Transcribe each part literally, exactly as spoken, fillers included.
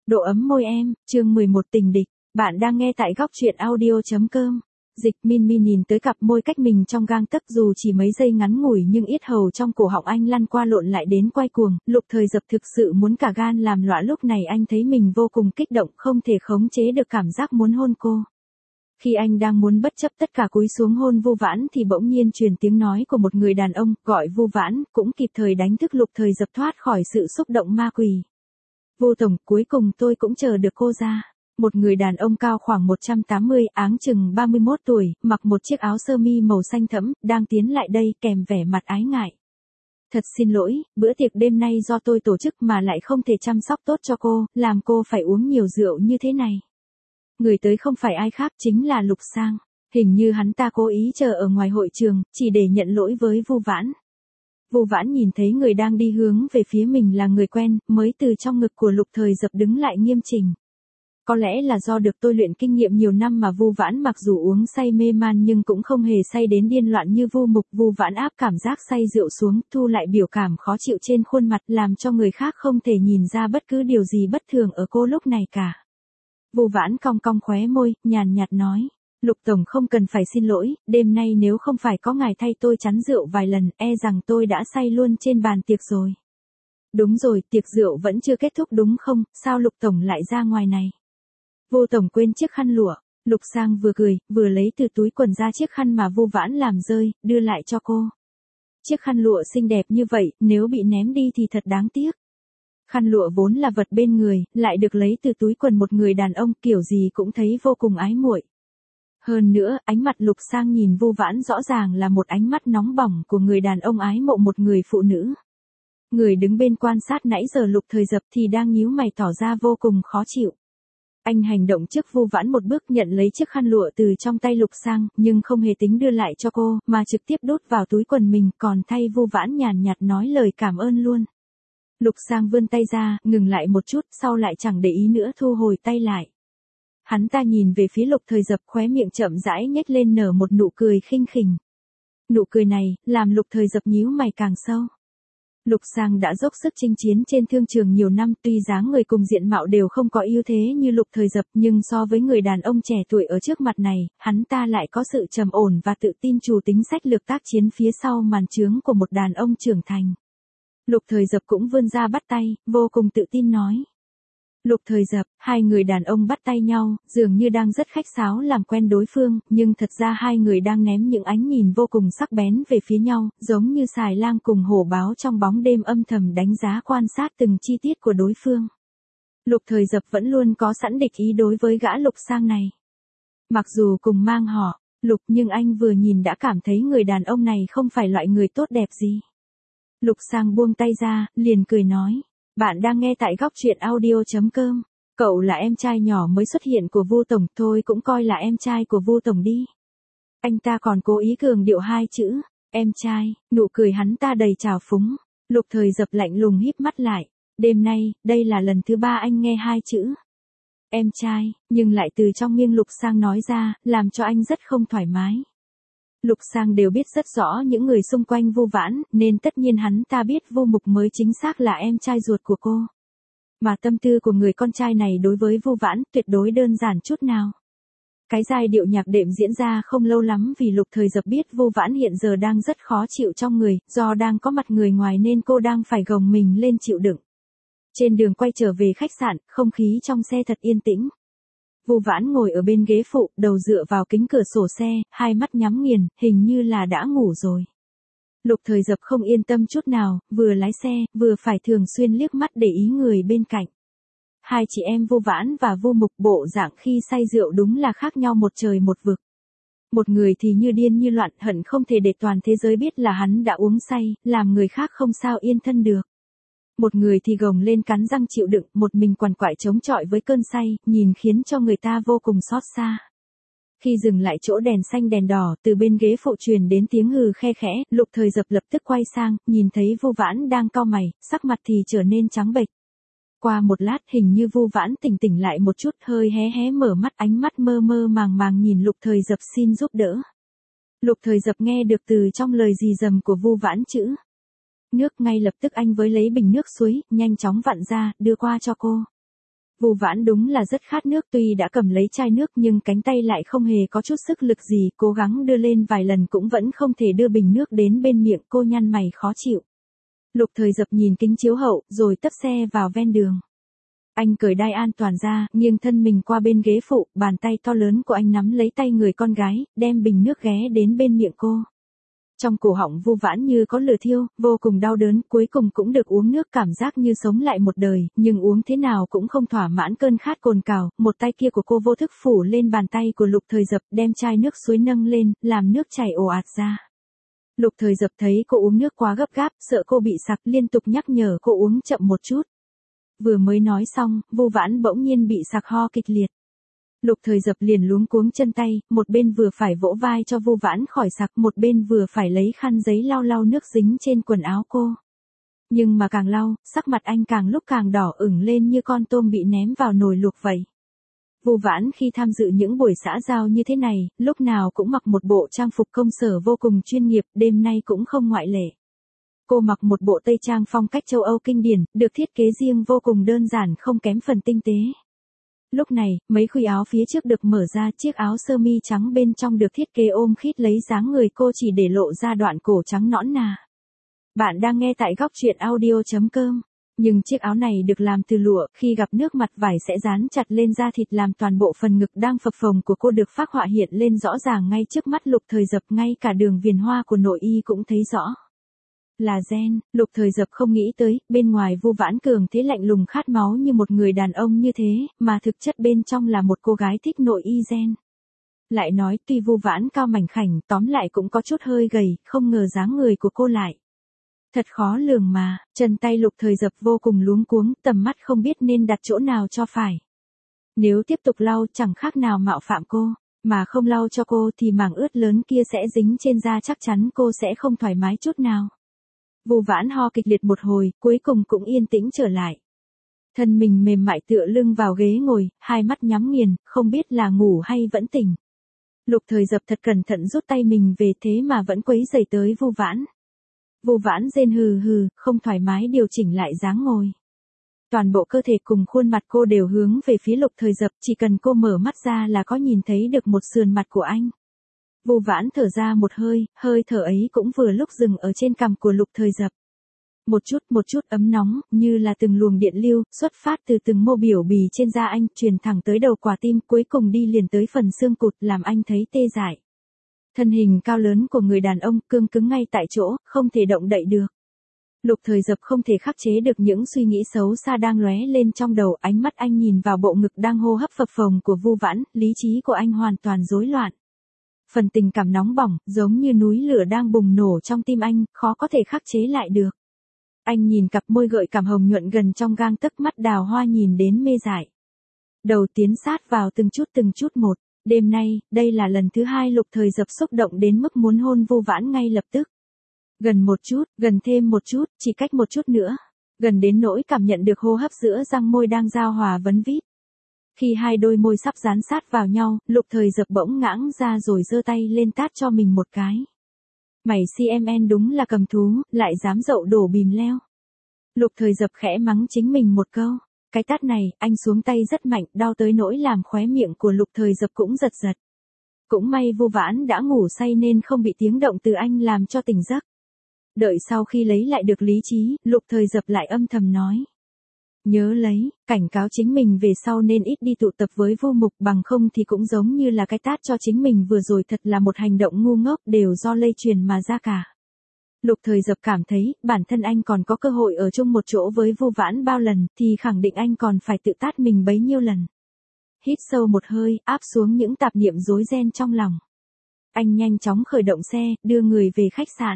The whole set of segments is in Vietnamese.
Độ ấm môi em, chương mười một tình địch, bạn đang nghe tại góc truyện audio.com. Dịch Min Min nhìn tới cặp môi cách mình trong gang tấc dù chỉ mấy giây ngắn ngủi nhưng yết hầu trong cổ họng anh lăn qua lộn lại đến quay cuồng, Lục Thời Dập thực sự muốn cả gan làm loạn. Lúc này anh thấy mình vô cùng kích động, không thể khống chế được cảm giác muốn hôn cô. Khi anh đang muốn bất chấp tất cả cúi xuống hôn Vu Vãn thì bỗng nhiên truyền tiếng nói của một người đàn ông, gọi Vu Vãn, cũng kịp thời đánh thức Lục Thời Dập thoát khỏi sự xúc động ma quỷ. Vu tổng, cuối cùng tôi cũng chờ được cô ra. Một người đàn ông cao khoảng một trăm tám mươi, áng chừng ba mươi mốt tuổi, mặc một chiếc áo sơ mi màu xanh thẫm, đang tiến lại đây kèm vẻ mặt ái ngại. Thật xin lỗi, bữa tiệc đêm nay do tôi tổ chức mà lại không thể chăm sóc tốt cho cô, làm cô phải uống nhiều rượu như thế này. Người tới không phải ai khác chính là Lục Sang. Hình như hắn ta cố ý chờ ở ngoài hội trường, chỉ để nhận lỗi với Vu Vãn. Vu Vãn nhìn thấy người đang đi hướng về phía mình là người quen, mới từ trong ngực của Lục Thời Dập đứng lại nghiêm chỉnh. Có lẽ là do được tôi luyện kinh nghiệm nhiều năm mà Vu Vãn mặc dù uống say mê man nhưng cũng không hề say đến điên loạn như Vu Mục. Vu Vãn áp cảm giác say rượu xuống, thu lại biểu cảm khó chịu trên khuôn mặt, làm cho người khác không thể nhìn ra bất cứ điều gì bất thường ở cô lúc này cả. Vu Vãn cong cong khóe môi, nhàn nhạt nói. Lục tổng không cần phải xin lỗi, đêm nay nếu không phải có ngài thay tôi chắn rượu vài lần, e rằng tôi đã say luôn trên bàn tiệc rồi. Đúng rồi, tiệc rượu vẫn chưa kết thúc đúng không, sao Lục tổng lại ra ngoài này? Vu tổng quên chiếc khăn lụa. Lục Sang vừa cười, vừa lấy từ túi quần ra chiếc khăn mà Vu Vãn làm rơi, đưa lại cho cô. Chiếc khăn lụa xinh đẹp như vậy, nếu bị ném đi thì thật đáng tiếc. Khăn lụa vốn là vật bên người, lại được lấy từ túi quần một người đàn ông, kiểu gì cũng thấy vô cùng ái muội. Hơn nữa, ánh mặt Lục Sang nhìn Vu Vãn rõ ràng là một ánh mắt nóng bỏng của người đàn ông ái mộ một người phụ nữ. Người đứng bên quan sát nãy giờ Lục Thời Dập thì đang nhíu mày tỏ ra vô cùng khó chịu. Anh hành động trước Vu Vãn một bước, nhận lấy chiếc khăn lụa từ trong tay Lục Sang, nhưng không hề tính đưa lại cho cô, mà trực tiếp đút vào túi quần mình, còn thay Vu Vãn nhàn nhạt nói lời cảm ơn luôn. Lục Sang vươn tay ra, ngừng lại một chút, sau lại chẳng để ý nữa thu hồi tay lại. Hắn ta nhìn về phía Lục Thời Dập, khóe miệng chậm rãi nhếch lên nở một nụ cười khinh khỉnh. Nụ cười này, làm Lục Thời Dập nhíu mày càng sâu. Lục Sang đã dốc sức chinh chiến trên thương trường nhiều năm, tuy dáng người cùng diện mạo đều không có ưu thế như Lục Thời Dập, nhưng so với người đàn ông trẻ tuổi ở trước mặt này, hắn ta lại có sự trầm ổn và tự tin, chủ tính sách lược tác chiến phía sau màn trướng của một đàn ông trưởng thành. Lục Thời Dập cũng vươn ra bắt tay, vô cùng tự tin nói. Lục Thời Dập, hai người đàn ông bắt tay nhau, dường như đang rất khách sáo làm quen đối phương, nhưng thật ra hai người đang ném những ánh nhìn vô cùng sắc bén về phía nhau, giống như xài lang cùng hổ báo trong bóng đêm âm thầm đánh giá quan sát từng chi tiết của đối phương. Lục Thời Dập vẫn luôn có sẵn địch ý đối với gã Lục Sang này. Mặc dù cùng mang họ Lục, nhưng anh vừa nhìn đã cảm thấy người đàn ông này không phải loại người tốt đẹp gì. Lục Sang buông tay ra, liền cười nói. Bạn đang nghe tại góc truyện audio.com. Cậu là em trai nhỏ mới xuất hiện của Vu tổng, thôi cũng coi là em trai của Vu tổng đi. Anh ta còn cố ý cường điệu hai chữ, em trai, nụ cười hắn ta đầy trào phúng. Lục Thời Dập lạnh lùng híp mắt lại. Đêm nay, đây là lần thứ ba anh nghe hai chữ em trai, nhưng lại từ trong miệng Lục Sang nói ra, làm cho anh rất không thoải mái. Lục Sang đều biết rất rõ những người xung quanh Vu Vãn, nên tất nhiên hắn ta biết Vu Mục mới chính xác là em trai ruột của cô. Mà tâm tư của người con trai này đối với Vu Vãn tuyệt đối đơn giản chút nào. Cái giai điệu nhạc đệm diễn ra không lâu lắm vì Lục Thời Dập biết Vu Vãn hiện giờ đang rất khó chịu trong người, do đang có mặt người ngoài nên cô đang phải gồng mình lên chịu đựng. Trên đường quay trở về khách sạn, không khí trong xe thật yên tĩnh. Vu Vãn ngồi ở bên ghế phụ, đầu dựa vào kính cửa sổ xe, hai mắt nhắm nghiền, hình như là đã ngủ rồi. Lục Thời Dập không yên tâm chút nào, vừa lái xe, vừa phải thường xuyên liếc mắt để ý người bên cạnh. Hai chị em Vu Vãn và Vu Mục bộ dạng khi say rượu đúng là khác nhau một trời một vực. Một người thì như điên như loạn, hận không thể để toàn thế giới biết là hắn đã uống say, làm người khác không sao yên thân được. Một người thì gồng lên cắn răng chịu đựng, một mình quằn quại chống chọi với cơn say, nhìn khiến cho người ta vô cùng xót xa. Khi dừng lại chỗ đèn xanh đèn đỏ, từ bên ghế phụ truyền đến tiếng hừ khe khẽ, Lục Thời Dập lập tức quay sang, nhìn thấy Vu Vãn đang cau mày, sắc mặt thì trở nên trắng bệch. Qua một lát hình như Vu Vãn tỉnh tỉnh lại một chút, hơi hé hé mở mắt, ánh mắt mơ mơ màng màng nhìn Lục Thời Dập xin giúp đỡ. Lục Thời Dập nghe được từ trong lời rì rầm của Vu Vãn chữ nước, ngay lập tức anh với lấy bình nước suối, nhanh chóng vặn ra, đưa qua cho cô. Vu Vãn đúng là rất khát nước, tuy đã cầm lấy chai nước nhưng cánh tay lại không hề có chút sức lực gì, cố gắng đưa lên vài lần cũng vẫn không thể đưa bình nước đến bên miệng, cô nhăn mày khó chịu. Lục Thời Dập nhìn kính chiếu hậu, rồi tấp xe vào ven đường. Anh cởi đai an toàn ra, nghiêng thân mình qua bên ghế phụ, bàn tay to lớn của anh nắm lấy tay người con gái, đem bình nước ghé đến bên miệng cô. Trong cổ họng Vu Vãn như có lửa thiêu, vô cùng đau đớn, cuối cùng cũng được uống nước, cảm giác như sống lại một đời, nhưng uống thế nào cũng không thỏa mãn cơn khát cồn cào, một tay kia của cô vô thức phủ lên bàn tay của Lục Thời Dập, đem chai nước suối nâng lên, làm nước chảy ồ ạt ra. Lục Thời Dập thấy cô uống nước quá gấp gáp, sợ cô bị sặc, liên tục nhắc nhở cô uống chậm một chút. Vừa mới nói xong, Vu Vãn bỗng nhiên bị sặc ho kịch liệt. Lục Thời Dập liền luống cuống chân tay, một bên vừa phải vỗ vai cho Vu Vãn khỏi sặc, một bên vừa phải lấy khăn giấy lau lau nước dính trên quần áo cô. Nhưng mà càng lau, sắc mặt anh càng lúc càng đỏ ửng lên như con tôm bị ném vào nồi luộc vậy. Vu Vãn khi tham dự những buổi xã giao như thế này, lúc nào cũng mặc một bộ trang phục công sở vô cùng chuyên nghiệp, đêm nay cũng không ngoại lệ. Cô mặc một bộ tây trang phong cách châu Âu kinh điển, được thiết kế riêng vô cùng đơn giản không kém phần tinh tế. Lúc này, mấy khuy áo phía trước được mở ra, chiếc áo sơ mi trắng bên trong được thiết kế ôm khít lấy dáng người cô chỉ để lộ ra đoạn cổ trắng nõn nà. Bạn đang nghe tại góc truyện audio chấm com. Nhưng chiếc áo này được làm từ lụa, khi gặp nước mặt vải sẽ dán chặt lên da thịt làm toàn bộ phần ngực đang phập phồng của cô được phác họa hiện lên rõ ràng ngay trước mắt Lục Thời Dập, ngay cả đường viền hoa của nội y cũng thấy rõ. Là gen, Lục Thời Dập không nghĩ tới, bên ngoài Vu Vãn cường thế lạnh lùng khát máu như một người đàn ông như thế, mà thực chất bên trong là một cô gái thích nội y gen. Lại nói tuy Vu Vãn cao mảnh khảnh, tóm lại cũng có chút hơi gầy, không ngờ dáng người của cô lại. Thật khó lường mà, chân tay Lục Thời Dập vô cùng luống cuống, tầm mắt không biết nên đặt chỗ nào cho phải. Nếu tiếp tục lau chẳng khác nào mạo phạm cô, mà không lau cho cô thì mảng ướt lớn kia sẽ dính trên da, chắc chắn cô sẽ không thoải mái chút nào. Vu Vãn ho kịch liệt một hồi, cuối cùng cũng yên tĩnh trở lại. Thân mình mềm mại tựa lưng vào ghế ngồi, hai mắt nhắm nghiền, không biết là ngủ hay vẫn tỉnh. Lục Thời Dập thật cẩn thận rút tay mình về, thế mà vẫn quấy rầy tới Vu Vãn. Vu Vãn rên hừ hừ, không thoải mái điều chỉnh lại dáng ngồi. Toàn bộ cơ thể cùng khuôn mặt cô đều hướng về phía Lục Thời Dập, chỉ cần cô mở mắt ra là có nhìn thấy được một sườn mặt của anh. Vu Vãn thở ra một hơi, hơi thở ấy cũng vừa lúc dừng ở trên cằm của Lục Thời Dập. Một chút, một chút ấm nóng, như là từng luồng điện lưu, xuất phát từ từng mô biểu bì trên da anh, truyền thẳng tới đầu quả tim, cuối cùng đi liền tới phần xương cụt, làm anh thấy tê dại. Thân hình cao lớn của người đàn ông, cương cứng ngay tại chỗ, không thể động đậy được. Lục Thời Dập không thể khắc chế được những suy nghĩ xấu xa đang lóe lên trong đầu, ánh mắt anh nhìn vào bộ ngực đang hô hấp phập phồng của Vu Vãn, lý trí của anh hoàn toàn rối loạn. Phần tình cảm nóng bỏng, giống như núi lửa đang bùng nổ trong tim anh, khó có thể khắc chế lại được. Anh nhìn cặp môi gợi cảm hồng nhuận gần trong gang tấc, mắt đào hoa nhìn đến mê dại. Đầu tiến sát vào từng chút từng chút một. Đêm nay, đây là lần thứ hai Lục Thời Dập xúc động đến mức muốn hôn Vu Vãn ngay lập tức. Gần một chút, gần thêm một chút, chỉ cách một chút nữa. Gần đến nỗi cảm nhận được hô hấp giữa răng môi đang giao hòa vấn vít. Khi hai đôi môi sắp dán sát vào nhau, Lục Thời Dập bỗng ngãng ra rồi giơ tay lên tát cho mình một cái. Mày xê em en đúng là cầm thú, lại dám dậu đổ bìm leo. Lục Thời Dập khẽ mắng chính mình một câu. Cái tát này, anh xuống tay rất mạnh, đau tới nỗi làm khóe miệng của Lục Thời Dập cũng giật giật. Cũng may Vu Vãn đã ngủ say nên không bị tiếng động từ anh làm cho tỉnh giấc. Đợi sau khi lấy lại được lý trí, Lục Thời Dập lại âm thầm nói. Nhớ lấy, cảnh cáo chính mình về sau nên ít đi tụ tập với Vu Mục, bằng không thì cũng giống như là cái tát cho chính mình vừa rồi, thật là một hành động ngu ngốc, đều do lây truyền mà ra cả. Lục Thời Dập cảm thấy, bản thân anh còn có cơ hội ở chung một chỗ với Vu Vãn bao lần, thì khẳng định anh còn phải tự tát mình bấy nhiêu lần. Hít sâu một hơi, áp xuống những tạp niệm rối ren trong lòng. Anh nhanh chóng khởi động xe, đưa người về khách sạn.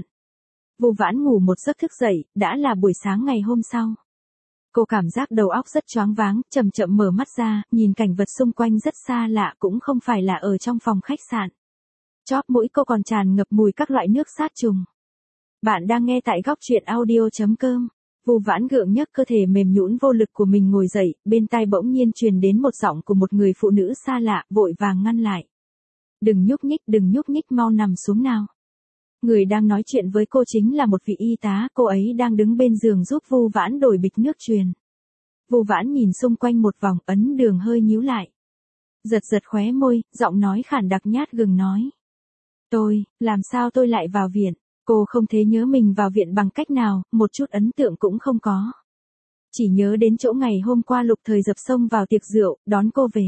Vu Vãn ngủ một giấc thức dậy, đã là buổi sáng ngày hôm sau. Cô cảm giác đầu óc rất choáng váng, chậm chậm mở mắt ra, nhìn cảnh vật xung quanh rất xa lạ, cũng không phải là ở trong phòng khách sạn. Chóp mũi cô còn tràn ngập mùi các loại nước sát trùng. Bạn đang nghe tại góc truyện audio chấm com. Vu Vãn gượng nhấc cơ thể mềm nhũn vô lực của mình ngồi dậy, bên tai bỗng nhiên truyền đến một giọng của một người phụ nữ xa lạ, vội vàng ngăn lại. Đừng nhúc nhích, đừng nhúc nhích, mau nằm xuống nào. Người đang nói chuyện với cô chính là một vị y tá, cô ấy đang đứng bên giường giúp Vu Vãn đổi bịch nước truyền. Vu Vãn nhìn xung quanh một vòng, ấn đường hơi nhíu lại. Giật giật khóe môi, giọng nói khản đặc nhát gừng nói. Tôi, làm sao tôi lại vào viện? Cô không thể nhớ mình vào viện bằng cách nào, một chút ấn tượng cũng không có. Chỉ nhớ đến chỗ ngày hôm qua Lục Thời dập xông vào tiệc rượu, đón cô về.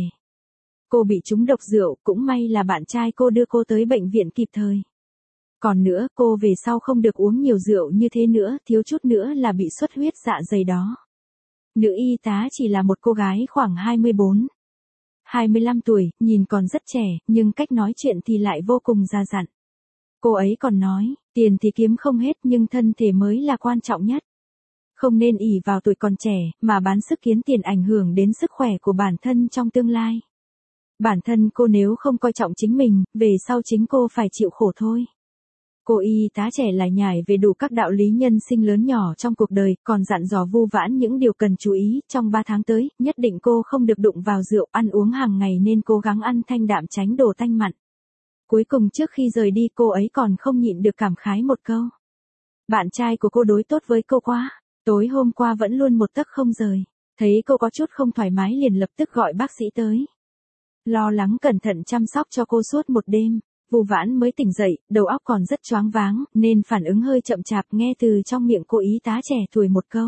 Cô bị trúng độc rượu, cũng may là bạn trai cô đưa cô tới bệnh viện kịp thời. Còn nữa, cô về sau không được uống nhiều rượu như thế nữa, thiếu chút nữa là bị xuất huyết dạ dày đó. Nữ y tá chỉ là một cô gái khoảng hai mươi bốn, hai mươi lăm tuổi, nhìn còn rất trẻ, nhưng cách nói chuyện thì lại vô cùng già dặn. Cô ấy còn nói, tiền thì kiếm không hết nhưng thân thể mới là quan trọng nhất. Không nên ỷ vào tuổi còn trẻ, mà bán sức kiếm tiền ảnh hưởng đến sức khỏe của bản thân trong tương lai. Bản thân cô nếu không coi trọng chính mình, về sau chính cô phải chịu khổ thôi. Cô y tá trẻ lại nhải về đủ các đạo lý nhân sinh lớn nhỏ trong cuộc đời, còn dặn dò Vu Vãn những điều cần chú ý, trong ba tháng tới, nhất định cô không được đụng vào rượu, ăn uống hàng ngày nên cố gắng ăn thanh đạm tránh đồ tanh mặn. Cuối cùng trước khi rời đi cô ấy còn không nhịn được cảm khái một câu. Bạn trai của cô đối tốt với cô quá, tối hôm qua vẫn luôn một tấc không rời, thấy cô có chút không thoải mái liền lập tức gọi bác sĩ tới. Lo lắng cẩn thận chăm sóc cho cô suốt một đêm. Vu Vãn mới tỉnh dậy, đầu óc còn rất choáng váng, nên phản ứng hơi chậm chạp nghe từ trong miệng cô y tá trẻ tuổi một câu.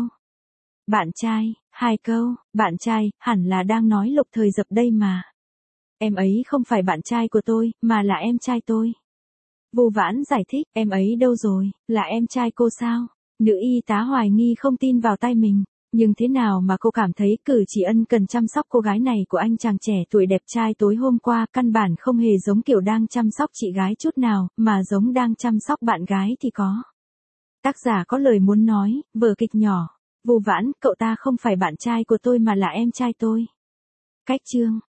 Bạn trai, hai câu, bạn trai, hẳn là đang nói Lục Thời dập đây mà. Em ấy không phải bạn trai của tôi, mà là em trai tôi. Vu Vãn giải thích, em ấy đâu rồi, là em trai cô sao? Nữ y tá hoài nghi không tin vào tai mình. Nhưng thế nào mà cô cảm thấy cử chỉ ân cần chăm sóc cô gái này của anh chàng trẻ tuổi đẹp trai tối hôm qua căn bản không hề giống kiểu đang chăm sóc chị gái chút nào, mà giống đang chăm sóc bạn gái thì có. Tác giả có lời muốn nói, vở kịch nhỏ. Vu Vãn, cậu ta không phải bạn trai của tôi mà là em trai tôi. Cách chương.